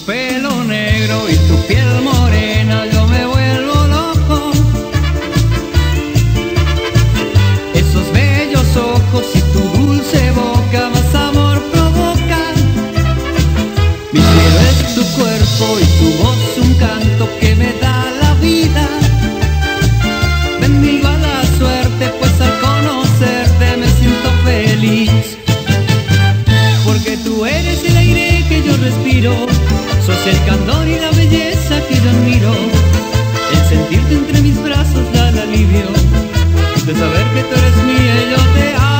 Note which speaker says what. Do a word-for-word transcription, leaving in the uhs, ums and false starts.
Speaker 1: pelo negro y tu piel morena, yo me vuelvo loco. Esos bellos ojos y tu dulce boca, más amor provocan. Mi cielo es tu cuerpo y tu voz un canto que me da la vida. Bendigo a la suerte, pues al conocerte me siento feliz. Porque tú eres el aire que yo respiro, sos el candor y la belleza que yo admiro. El sentirte entre mis brazos da el alivio de saber que tú eres mía y yo te amo.